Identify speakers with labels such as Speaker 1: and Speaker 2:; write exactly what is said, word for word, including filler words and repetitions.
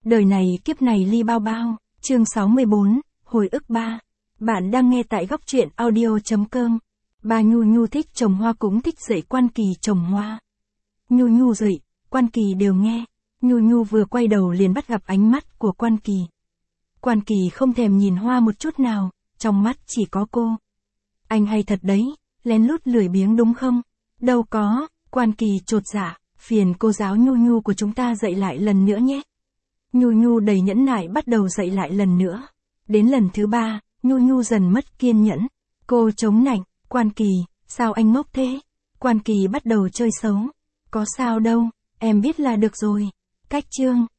Speaker 1: Đời này kiếp này ly bao bao, chương sáu mươi bốn, hồi ức ba. Bạn đang nghe tại góc truyện audio chấm com. Bà Nhu Nhu thích trồng hoa cũng thích dạy Quan Kỳ trồng hoa. Nhu Nhu dạy, Quan Kỳ đều nghe. Nhu Nhu vừa quay đầu liền bắt gặp ánh mắt của Quan Kỳ. Quan Kỳ không thèm nhìn hoa một chút nào, trong mắt chỉ có cô. Anh hay thật đấy, lén lút lười biếng đúng không? Đâu có, Quan Kỳ chột dạ, phiền cô giáo Nhu Nhu của chúng ta dạy lại lần nữa nhé. Nhu Nhu đầy nhẫn nại bắt đầu dạy lại lần nữa. Đến lần thứ ba, Nhu Nhu dần mất kiên nhẫn. Cô chống nạnh, Quan Kỳ, sao anh ngốc thế? Quan Kỳ bắt đầu chơi xấu. Có sao đâu, em biết là được rồi. Cách chương.